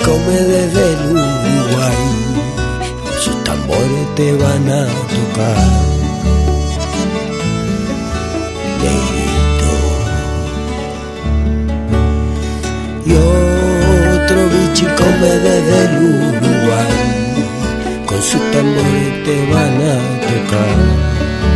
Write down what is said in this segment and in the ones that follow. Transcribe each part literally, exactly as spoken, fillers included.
come desde el Uruguay, con sus tambores te van a tocar. Negrito. Y otro bichi come desde el Uruguay, con sus tambores te van a tocar.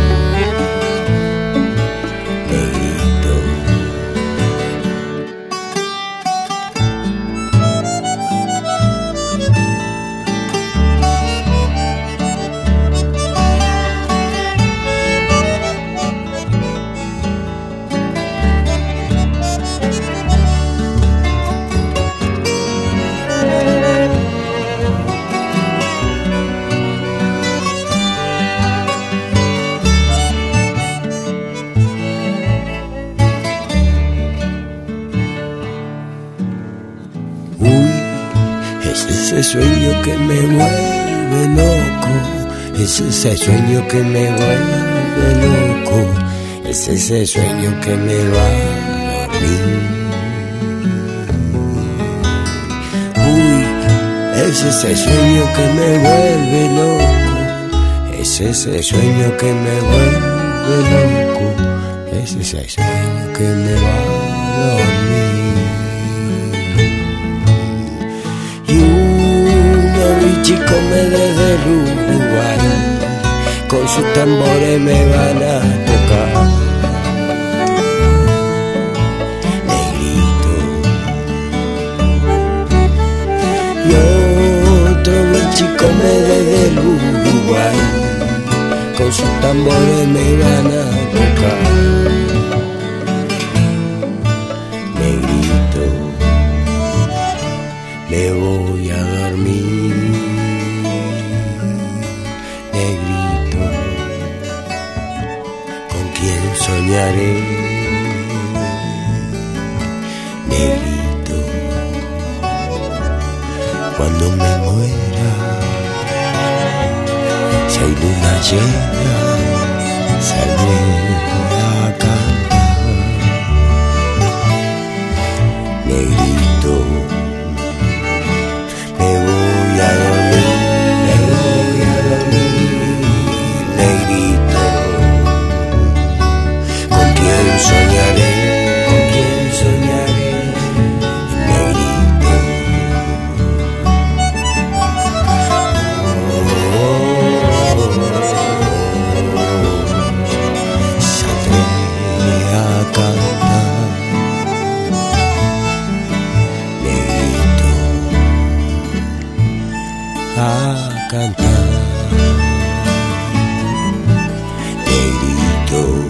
Ese sueño que me vuelve loco, es ese sueño que me vuelve loco, es ese sueño que me va a dormir. Uy, es ese sueño que me vuelve loco, es ese sueño que me vuelve loco, es ese sueño que me va a dormir. Chico me desde el Uruguay, con sus tambores me van a tocar. Negrito. Y otro chico me desde el Uruguay, con sus tambores me van a tocar. Negrito, me voy a dormir. Soñaré, negrito, cuando me muera, si hay luna llena, saldré a cantar. Negrito, me voy a dormir, me voy a dormir, negrito. Soñaré, con quién soñaré, negrito. Oh, oh, oh, oh. Saldré a cantar, negrito, a cantar, negrito.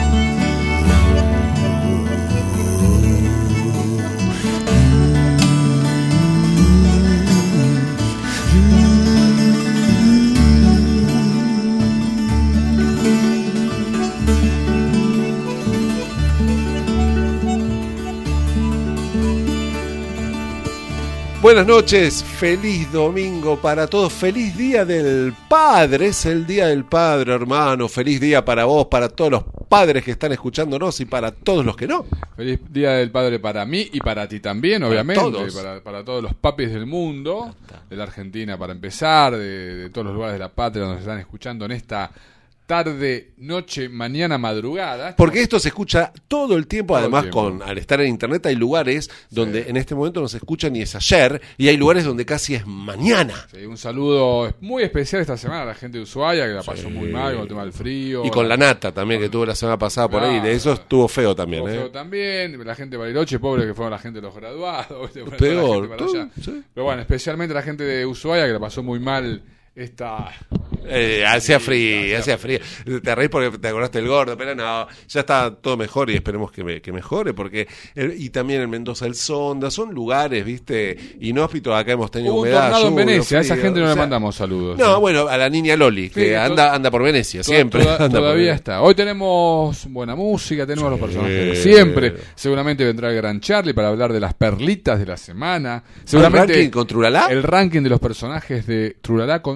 Buenas noches, feliz domingo para todos, feliz día del padre, es el día del padre, hermano, feliz día para vos, para todos los padres que están escuchándonos y para todos los que no. Feliz día del padre para mí y para ti también, para obviamente, todos. Para, para todos los papis del mundo, de la Argentina para empezar, de, de todos los lugares de la patria donde se están escuchando en esta tarde, noche, mañana, madrugada. Porque esto se escucha todo el tiempo, todo además el tiempo. Con al estar en internet hay lugares donde sí. En este momento no se escucha ni es ayer, y hay lugares donde casi es mañana. Sí, un saludo muy especial esta semana a la gente de Ushuaia, que la pasó sí. muy mal con el tema del frío. Y con la, la nata también, que tuvo la semana pasada por ah, ahí, de eso estuvo feo también. Estuvo ¿eh? feo también, la gente de Bariloche, pobre, que fueron la gente de los graduados. Peor. Sí. Pero bueno, especialmente la gente de Ushuaia, que la pasó muy mal esta... Eh, hacía frío, hacía frío. Te reís porque te acordaste del gordo, pero no, ya está todo mejor y esperemos que, me, que mejore, porque el, y también en Mendoza el Sonda, son lugares, viste, inhóspitos. Acá hemos tenido Hubo humedad, un tornado lluvia, en Venecia, frío, a esa gente no o le sea, mandamos saludos. No, ¿sí? bueno, a la niña Loli, que sí, anda, anda por Venecia, toda, siempre. Toda, anda todavía está. Hoy tenemos buena música, tenemos sí. los personajes de siempre. Seguramente vendrá el Gran Charlie para hablar de las perlitas de la semana. Seguramente ¿El ranking con Trulala? El ranking de los personajes de Trulala con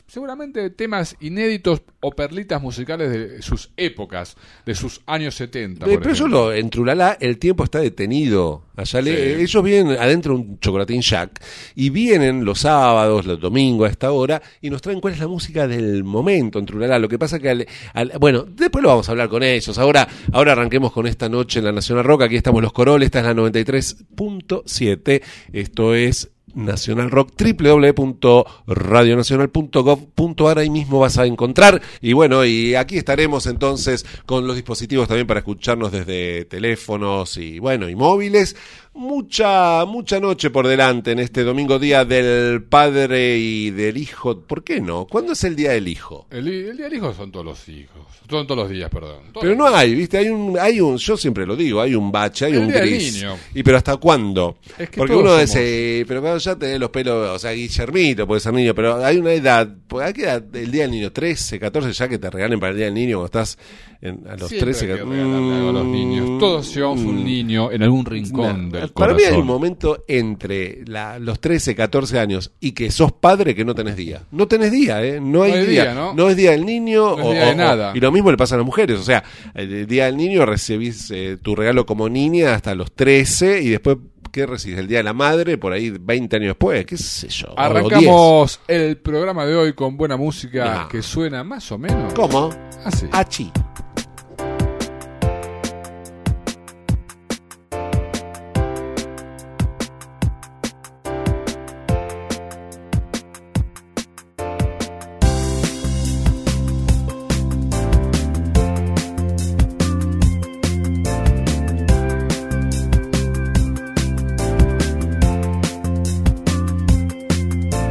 seguramente temas inéditos o perlitas musicales de sus épocas, de sus años setenta. Eh, pero eso lo, en Trulala el tiempo está detenido. Allá le, Sí. ellos vienen adentro de un chocolatín Jack y vienen los sábados, los domingos a esta hora y nos traen cuál es la música del momento en Trulala. Lo que pasa que, al, al, bueno, después lo vamos a hablar con ellos. Ahora, ahora arranquemos con esta noche en la Nacional Rock. Aquí estamos los Coroles, esta es la noventa y tres punto siete. Esto es Nacional Rock, doble u doble u doble u punto radio nacional punto gov punto a r. Ahí mismo vas a encontrar. Y bueno, y aquí estaremos entonces con los dispositivos también para escucharnos desde teléfonos y bueno, y móviles. Mucha, mucha noche por delante en este domingo, día del padre y del hijo. ¿Por qué no? ¿Cuándo es el día del hijo? El, el día del hijo son todos los hijos. Son todos los días, perdón. Todos Pero los no días. hay, ¿viste? Hay un, hay un, yo siempre lo digo, hay un bache, hay El un día del gris. niño. ¿Y pero hasta cuándo? Es que Porque todos uno somos- dice, pero cuando ya tenés los pelos, o sea, Guillermito puede ser niño, pero hay una edad, pues hay que edad, el día del niño, trece, catorce, ya que te regalen para el día del niño cuando estás en- a los Siempre trece, hay que mm, regalarle algo a los niños. Todos llevamos un niño en algún rincón Nah, del para mí corazón. hay un momento entre la, los trece, catorce años y que sos padre que no tenés día. No tenés día, ¿eh? No hay, No hay día. día, ¿no? es día del niño. No es o, día de o- nada. Y lo mismo le pasa a las mujeres. O sea, el día del niño recibís eh, tu regalo como niña hasta los trece y después, ¿qué recibís? El día de la madre, por ahí veinte años después, qué sé yo. o diez. Arrancamos el programa de hoy con buena música No. que suena más o menos ¿Cómo? así. Achi.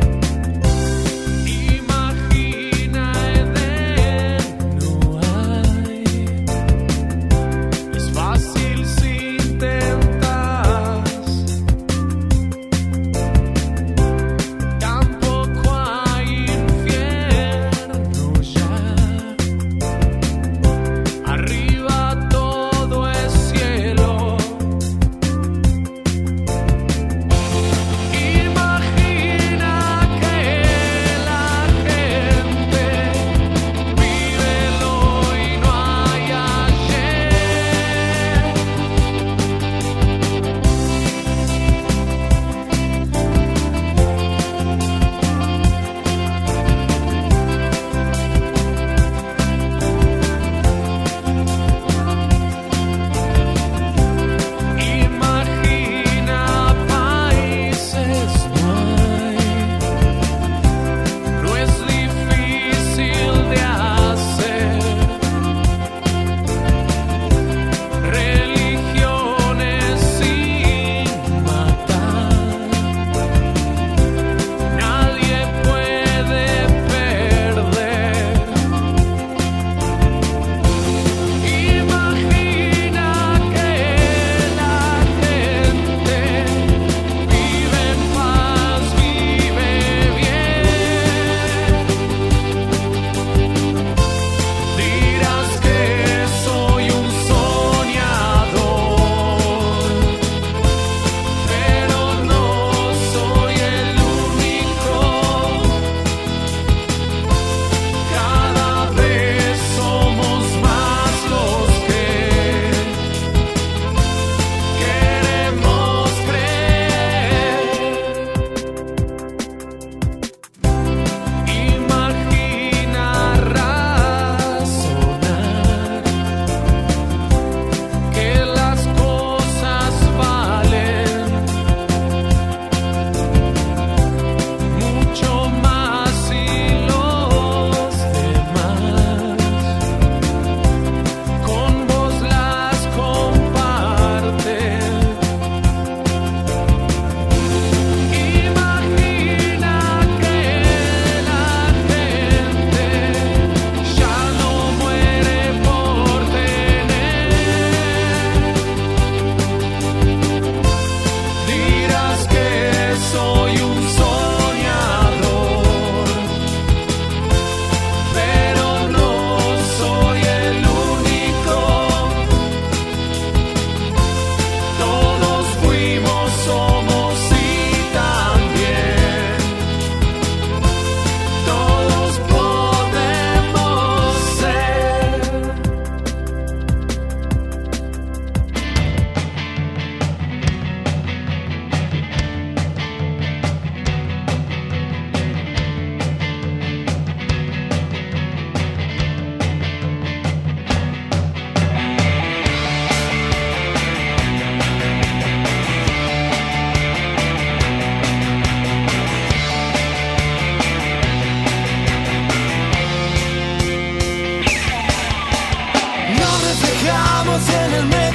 Imagina Edén, no hay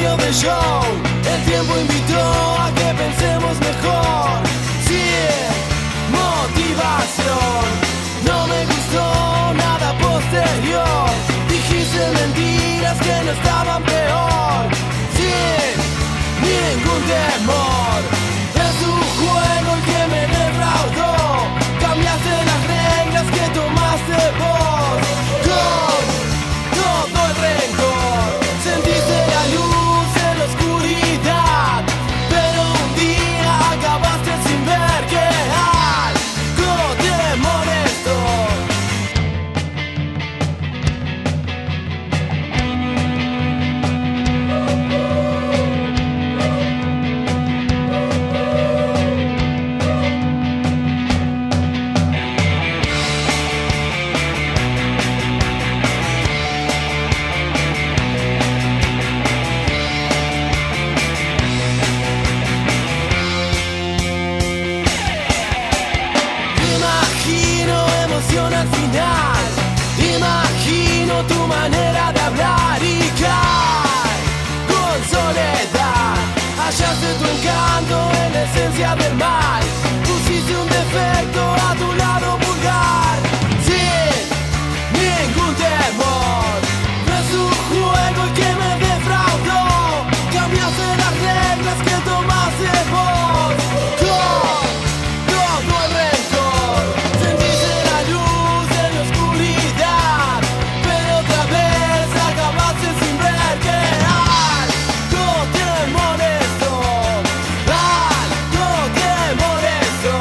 medio del show, el tiempo invitó a que pensemos mejor. Sí, motivación, no me gustó nada posterior. Dijiste mentiras que no estaban peor. Sin ningún temor, es un juego el que me defraudó. Cambiaste las reglas que tomaste vos. Con todo el rencor, sentiste la luz en la oscuridad, pero un día acabaste sin ver que algo te molestó. Al final, imagino tu manera de hablar y caer con soledad. Hallaste tu encanto en la esencia del mal. Pusiste un defecto a tu lado vulgar. Sin ningún temor, no es un juego el que me defraudó. Cambiaste las reglas que tomaste vos. Con todo el rencor, sentiste la luz en la oscuridad, pero otra vez acabaste sin ver que algo te molestó, algo te molestó.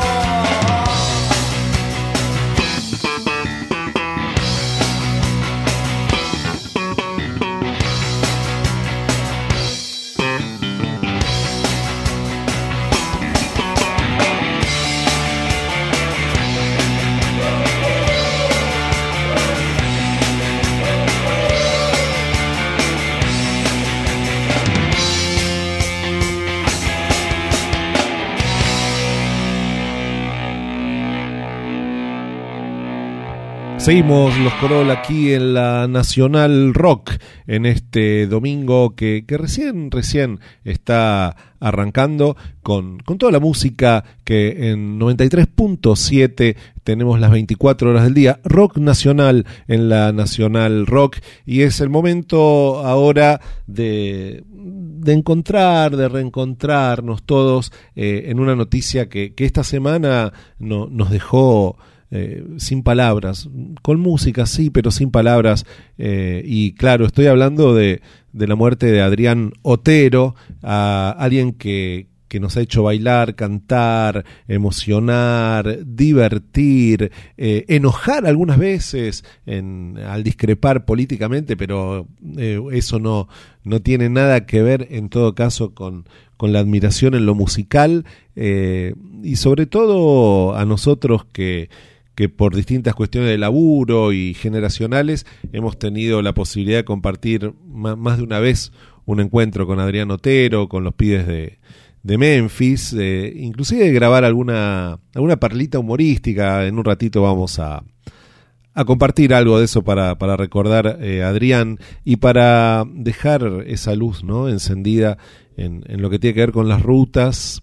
Seguimos los Corolla aquí en la Nacional Rock en este domingo que, que recién, recién está arrancando con, con toda la música que en noventa y tres punto siete tenemos las veinticuatro horas del día, rock nacional en la Nacional Rock, y es el momento ahora de, de encontrar, de reencontrarnos todos eh, en una noticia que, que esta semana no, nos dejó Eh, sin palabras, con música sí, pero sin palabras, eh, y claro, estoy hablando de, de la muerte de Adrián Otero, a alguien que, que nos ha hecho bailar, cantar, emocionar, divertir, eh, enojar algunas veces en, al discrepar políticamente, pero eh, eso no, no tiene nada que ver en todo caso con, con la admiración en lo musical, eh, y sobre todo a nosotros que que por distintas cuestiones de laburo y generacionales hemos tenido la posibilidad de compartir más de una vez un encuentro con Adrián Otero, con los pibes de, de Memphis, eh, inclusive de grabar alguna, alguna perlita humorística. En un ratito vamos a, a compartir algo de eso para, para recordar eh, a Adrián y para dejar esa luz, ¿no?, encendida en, en lo que tiene que ver con las rutas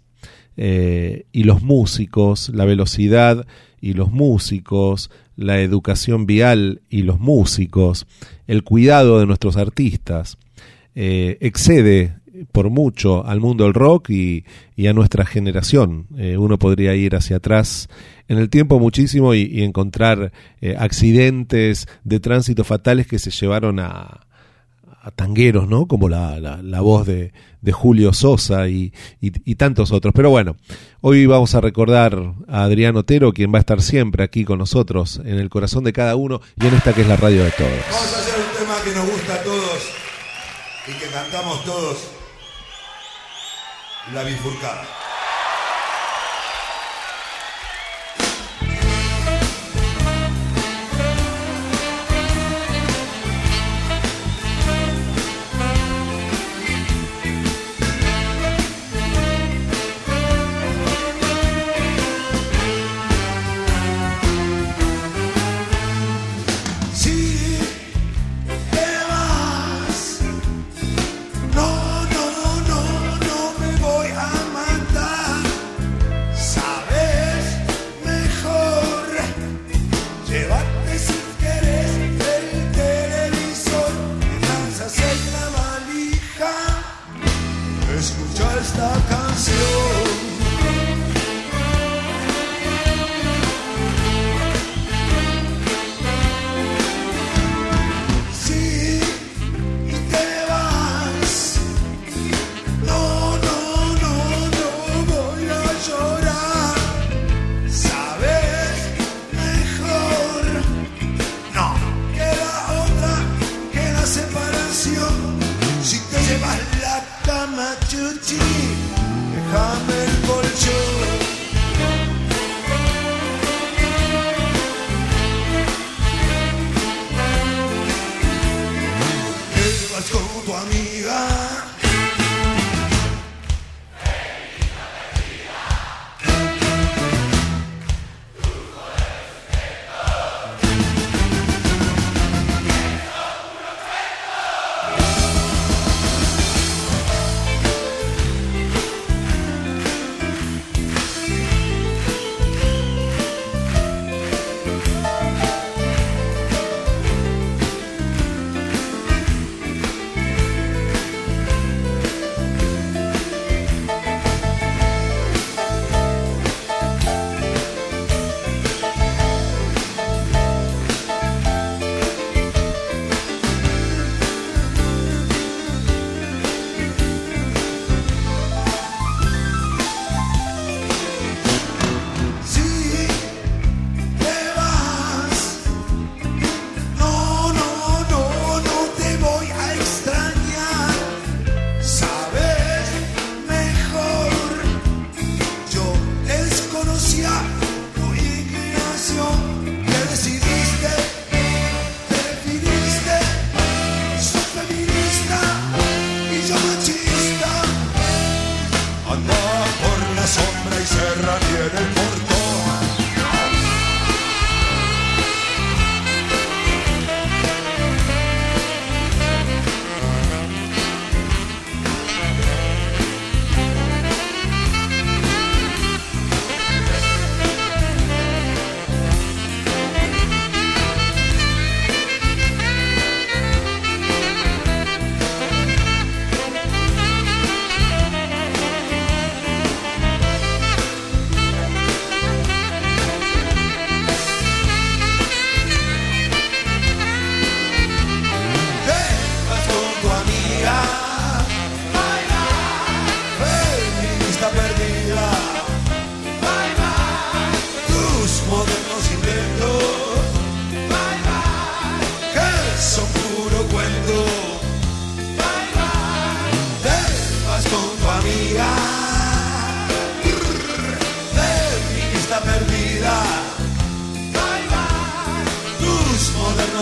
eh, y los músicos, la velocidad y los músicos, la educación vial y los músicos, el cuidado de nuestros artistas, eh, excede por mucho al mundo del rock y, y a nuestra generación. Eh, uno podría ir hacia atrás en el tiempo muchísimo y, y encontrar eh, accidentes de tránsito fatales que se llevaron a, a tangueros, ¿no?, como la, la, la voz de, de Julio Sosa y, y, y tantos otros. Pero bueno, hoy vamos a recordar a Adrián Otero, quien va a estar siempre aquí con nosotros en el corazón de cada uno y en esta que es la radio de todos. Vamos a hacer un tema que nos gusta a todos y que cantamos todos: La Bifurcada. Si te vas, no, no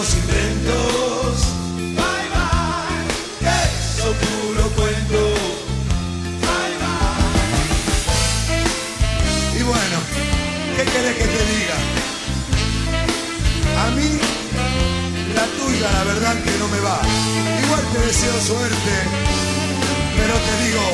los inventos. Bye bye, eso puro cuento. Bye bye. Y bueno, ¿qué querés que te diga? A mí, la tuya, la verdad que no me va. Igual te deseo suerte, pero te digo...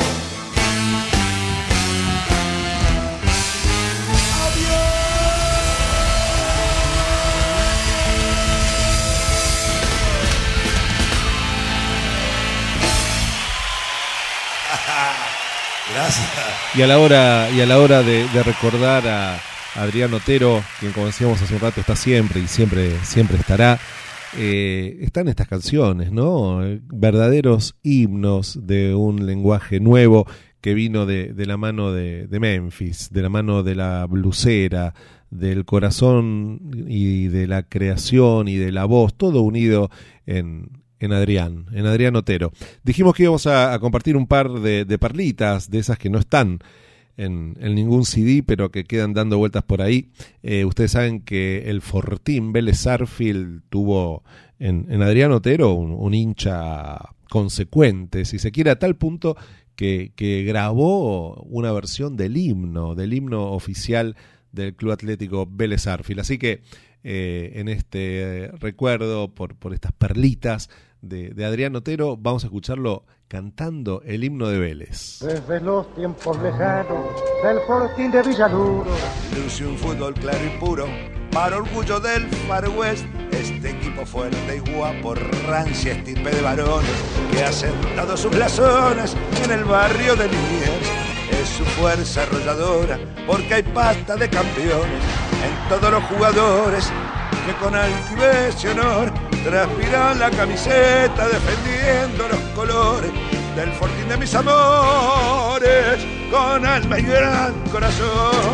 Gracias. Y a la hora, y a la hora de, de recordar a Adrián Otero, quien como decíamos hace un rato está siempre y siempre, siempre estará, eh, están estas canciones, ¿no? Verdaderos himnos de un lenguaje nuevo que vino de, de la mano de, de Memphis, de la mano de la blusera, del corazón y de la creación y de la voz, todo unido en... En Adrián, en Adrián Otero. Dijimos que íbamos a, a compartir un par de, de perlitas, de esas que no están en, en ningún C D, pero que quedan dando vueltas por ahí. Eh, ustedes saben que el Fortín Vélez Sarsfield tuvo en, en Adrián Otero un, un hincha consecuente, si se quiere, a tal punto que, que grabó una versión del himno, del himno oficial del Club Atlético Vélez Sarsfield. Así que eh, en este eh, recuerdo por, por estas perlitas De, de Adrián Otero, vamos a escucharlo cantando el himno de Vélez. Desde los tiempos lejanos del Fortín de Villaluro, luce un fútbol claro y puro, para orgullo del Far West, este equipo fuerte y guapo, rancia estirpe de varones, que ha sentado sus blasones en el barrio de Liniers. Es su fuerza arrolladora, porque hay pasta de campeones en todos los jugadores, que con altivez y honor transpiran la camiseta defendiendo los colores del Fortín de mis amores, con alma y gran corazón.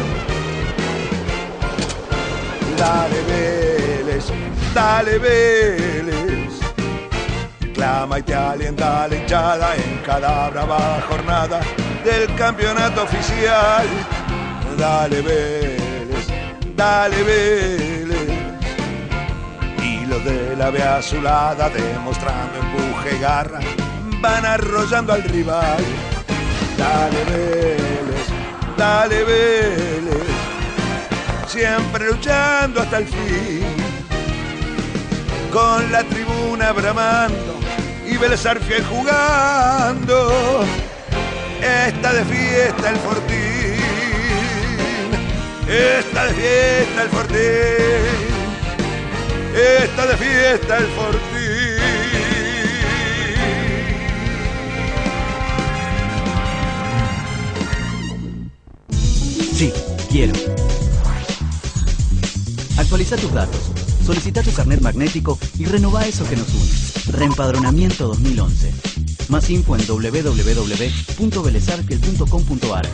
Dale Vélez, dale Vélez, clama y te alienta la hinchada en cada brava jornada del campeonato oficial. Dale Vélez, dale Vélez, los de la B azulada demostrando empuje y garra van arrollando al rival. Dale Vélez, dale Vélez, siempre luchando hasta el fin, con la tribuna bramando y Vélez Sarsfield jugando. Está de fiesta el Fortín, está de fiesta el Fortín, está de fiesta el Fortín. Sí, quiero. Actualiza tus datos, solicita tu carnet magnético y renová eso que nos une. Reempadronamiento dos mil once. Más info en doble u doble u doble u punto vélez sarsfield punto com punto a r.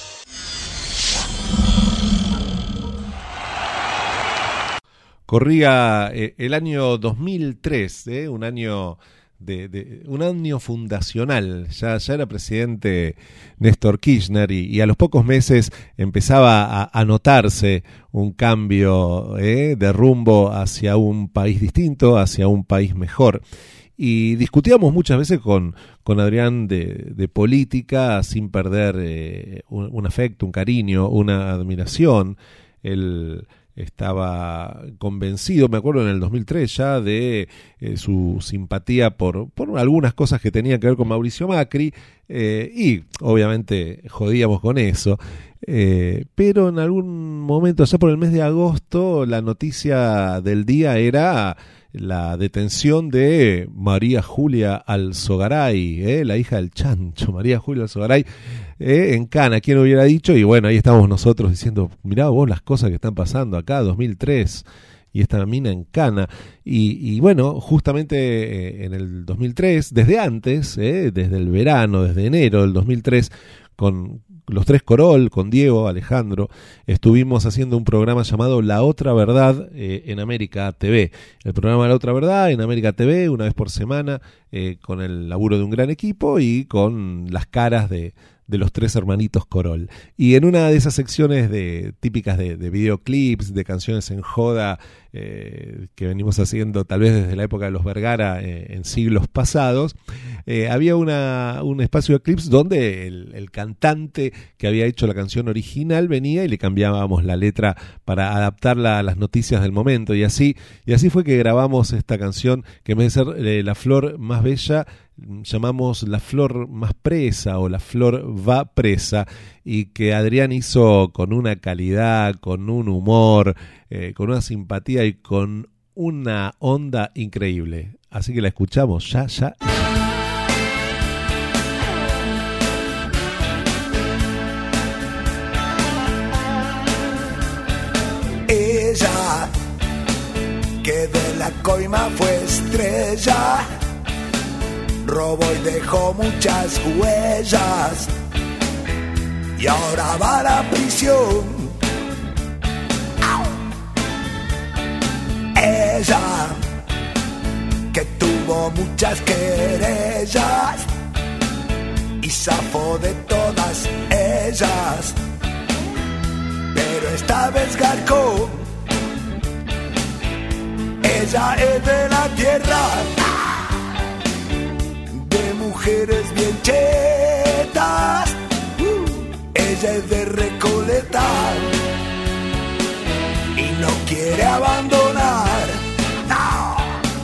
Corría eh, el año dos mil tres, eh, un año de, de un año fundacional. Ya, ya era presidente Néstor Kirchner y, y a los pocos meses empezaba a, a notarse un cambio eh, de rumbo hacia un país distinto, hacia un país mejor. Y discutíamos muchas veces con, con Adrián de, de política sin perder eh, un, un afecto, un cariño, una admiración. Él estaba convencido, me acuerdo en el dos mil tres ya, de eh, su simpatía por, por algunas cosas que tenían que ver con Mauricio Macri, eh, y obviamente jodíamos con eso, eh, pero en algún momento, ya por el mes de agosto, la noticia del día era la detención de María Julia Alzogaray, eh, la hija del chancho, María Julia Alzogaray, eh, en Cana, ¿quién hubiera dicho? Y bueno, ahí estamos nosotros diciendo, mirá vos las cosas que están pasando acá, dos mil tres, y esta mina en Cana. Y, y bueno, justamente eh, en el dos mil tres, desde antes, eh, desde el verano, desde enero del dos mil tres, con los tres Corol, con Diego, Alejandro, estuvimos haciendo un programa llamado La Otra Verdad eh, en América T V. El programa La Otra Verdad en América T V, una vez por semana, eh, con el laburo de un gran equipo y con las caras de, de los tres hermanitos Corol. Y en una de esas secciones de, típicas de, de videoclips, de canciones en joda, eh, que venimos haciendo tal vez desde la época de los Vergara eh, en siglos pasados, eh, había una, un espacio de clips donde el, el cantante que había hecho la canción original venía y le cambiábamos la letra para adaptarla a las noticias del momento. Y así, y así fue que grabamos esta canción, que en vez de ser eh, La Flor Más Bella, llamamos La Flor Más Presa o La Flor Va Presa, y que Adrián hizo con una calidad, con un humor, eh, con una simpatía y con una onda increíble. Así que la escuchamos ya, ya. Ella, que de la coima fue estrella, robó y dejó muchas huellas, y ahora va a la prisión. Ella, que tuvo muchas querellas y zafó de todas ellas, pero esta vez garcó. Ella es de la tierra, de mujeres bien chetas, uh, ella es de Recoleta y no quiere abandonar, no.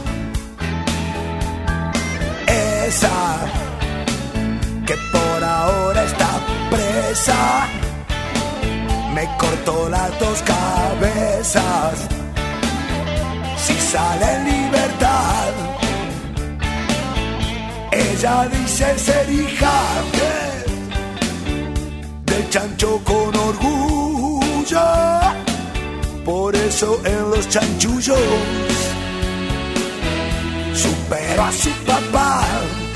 Esa que por ahora está presa, me cortó las dos cabezas. Si sale en libertad, ella dice ser hija del chancho con orgullo, por eso en los chanchullos superó a su papá.